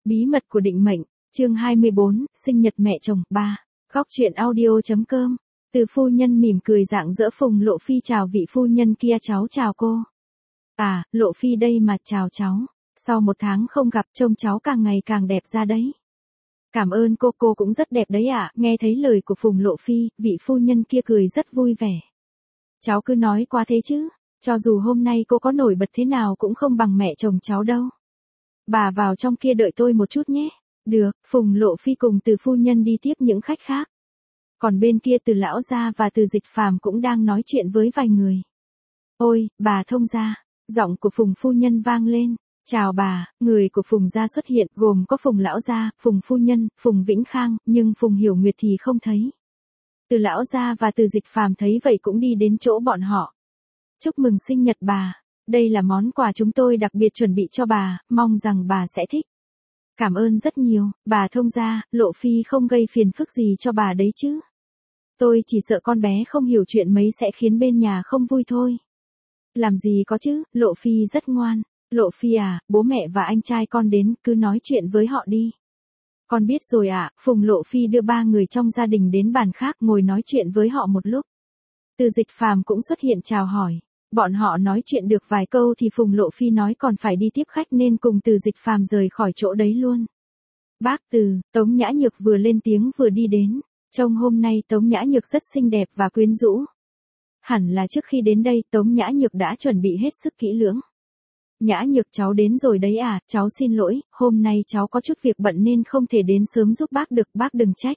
Bí mật của định mệnh, chương 24, sinh nhật mẹ chồng, 3. Góc truyện audio.com. Từ phu nhân mỉm cười rạng rỡ. Phùng Lộ Phi chào vị phu nhân kia. Cháu chào cô. À, Lộ Phi đây mà, chào cháu. Sau 1 tháng không gặp, trông cháu càng ngày càng đẹp ra đấy. Cảm ơn cô cũng rất đẹp đấy ạ. Nghe thấy lời của Phùng Lộ Phi, vị phu nhân kia cười rất vui vẻ. Cháu cứ nói quá thế chứ, cho dù hôm nay cô có nổi bật thế nào cũng không bằng mẹ chồng cháu đâu. Bà vào trong kia đợi tôi một chút nhé. Được, Phùng Lộ Phi cùng Từ phu nhân đi tiếp những khách khác. Còn bên kia Từ lão gia và Từ Dịch Phàm cũng đang nói chuyện với vài người. Ôi, bà thông gia, giọng của Phùng phu nhân vang lên. Chào bà. Người của Phùng gia xuất hiện gồm có Phùng lão gia, Phùng phu nhân, Phùng Vĩnh Khang, nhưng Phùng Hiểu Nguyệt thì không thấy. Từ lão gia và Từ Dịch Phàm thấy vậy cũng đi đến chỗ bọn họ. Chúc mừng sinh nhật bà. Đây là món quà chúng tôi đặc biệt chuẩn bị cho bà, mong rằng bà sẽ thích. Cảm ơn rất nhiều, bà thông gia. Lộ Phi không gây phiền phức gì cho bà đấy chứ. Tôi chỉ sợ con bé không hiểu chuyện mấy sẽ khiến bên nhà không vui thôi. Làm gì có chứ, Lộ Phi rất ngoan. Lộ Phi à, bố mẹ và anh trai con đến, cứ nói chuyện với họ đi. Con biết rồi ạ. Phùng Lộ Phi đưa 3 người trong gia đình đến bàn khác ngồi nói chuyện với họ một lúc. Từ Dịch Phàm cũng xuất hiện chào hỏi. Bọn họ nói chuyện được vài câu thì Phùng Lộ Phi nói còn phải đi tiếp khách nên cùng Từ Dịch Phàm rời khỏi chỗ đấy luôn. Bác Từ, Tống Nhã Nhược vừa lên tiếng vừa đi đến. Trông hôm nay Tống Nhã Nhược rất xinh đẹp và quyến rũ. Hẳn là trước khi đến đây Tống Nhã Nhược đã chuẩn bị hết sức kỹ lưỡng. Nhã Nhược cháu đến rồi đấy à, cháu xin lỗi, hôm nay cháu có chút việc bận nên không thể đến sớm giúp bác được, bác đừng trách.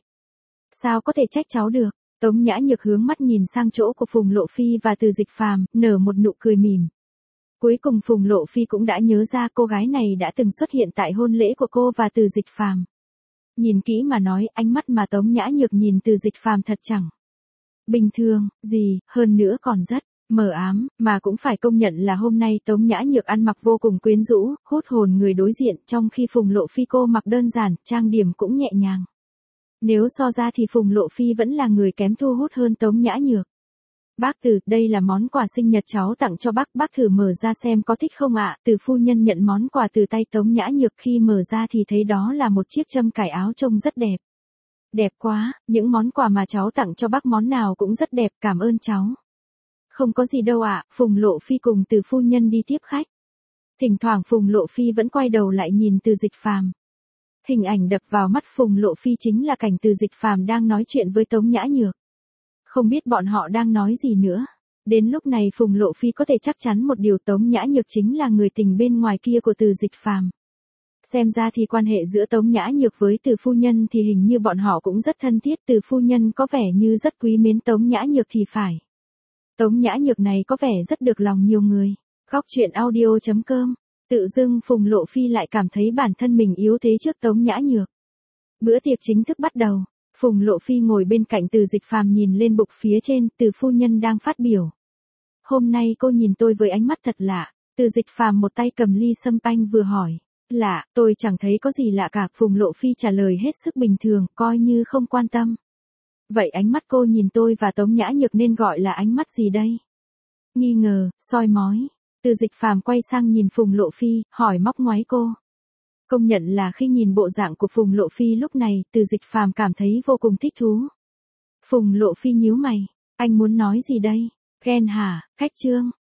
Sao có thể trách cháu được? Tống Nhã Nhược hướng mắt nhìn sang chỗ của Phùng Lộ Phi và Từ Dịch Phàm, nở một nụ cười mỉm. Cuối cùng Phùng Lộ Phi cũng đã nhớ ra cô gái này đã từng xuất hiện tại hôn lễ của cô và Từ Dịch Phàm. Nhìn kỹ mà nói, ánh mắt mà Tống Nhã Nhược nhìn Từ Dịch Phàm thật chẳng bình thường gì, hơn nữa còn rất mờ ám, mà cũng phải công nhận là hôm nay Tống Nhã Nhược ăn mặc vô cùng quyến rũ, hút hồn người đối diện, trong khi Phùng Lộ Phi cô mặc đơn giản, trang điểm cũng nhẹ nhàng. Nếu so ra thì Phùng Lộ Phi vẫn là người kém thu hút hơn Tống Nhã Nhược. Bác Từ, đây là món quà sinh nhật cháu tặng cho bác thử mở ra xem có thích không ạ? Từ phu nhân nhận món quà từ tay Tống Nhã Nhược, khi mở ra thì thấy đó là một chiếc châm cài áo trông rất đẹp. Đẹp quá, những món quà mà cháu tặng cho bác món nào cũng rất đẹp, cảm ơn cháu. Không có gì đâu ạ. Phùng Lộ Phi cùng Từ phu nhân đi tiếp khách. Thỉnh thoảng Phùng Lộ Phi vẫn quay đầu lại nhìn Từ Dịch Phàm. Hình ảnh đập vào mắt Phùng Lộ Phi chính là cảnh Từ Dịch Phàm đang nói chuyện với Tống Nhã Nhược. Không biết bọn họ đang nói gì nữa. Đến lúc này Phùng Lộ Phi có thể chắc chắn một điều, Tống Nhã Nhược chính là người tình bên ngoài kia của Từ Dịch Phàm. Xem ra thì quan hệ giữa Tống Nhã Nhược với Từ phu nhân thì hình như bọn họ cũng rất thân thiết. Từ phu nhân có vẻ như rất quý mến Tống Nhã Nhược thì phải. Tống Nhã Nhược này có vẻ rất được lòng nhiều người. Góc truyện audio.com. Tự dưng Phùng Lộ Phi lại cảm thấy bản thân mình yếu thế trước Tống Nhã Nhược. Bữa tiệc chính thức bắt đầu. Phùng Lộ Phi ngồi bên cạnh Từ Dịch Phàm nhìn lên bục phía trên, Từ phu nhân đang phát biểu. Hôm nay cô nhìn tôi với ánh mắt thật lạ. Từ Dịch Phàm một tay cầm ly sâm panh vừa hỏi. Lạ, tôi chẳng thấy có gì lạ cả. Phùng Lộ Phi trả lời hết sức bình thường, coi như không quan tâm. Vậy ánh mắt cô nhìn tôi và Tống Nhã Nhược nên gọi là ánh mắt gì đây? Nghi ngờ, soi mói. Từ Dịch Phàm quay sang nhìn Phùng Lộ Phi, hỏi móc ngoáy cô. Công nhận là khi nhìn bộ dạng của Phùng Lộ Phi lúc này, Từ Dịch Phàm cảm thấy vô cùng thích thú. Phùng Lộ Phi nhíu mày, anh muốn nói gì đây? Ghen hả? Khách trương.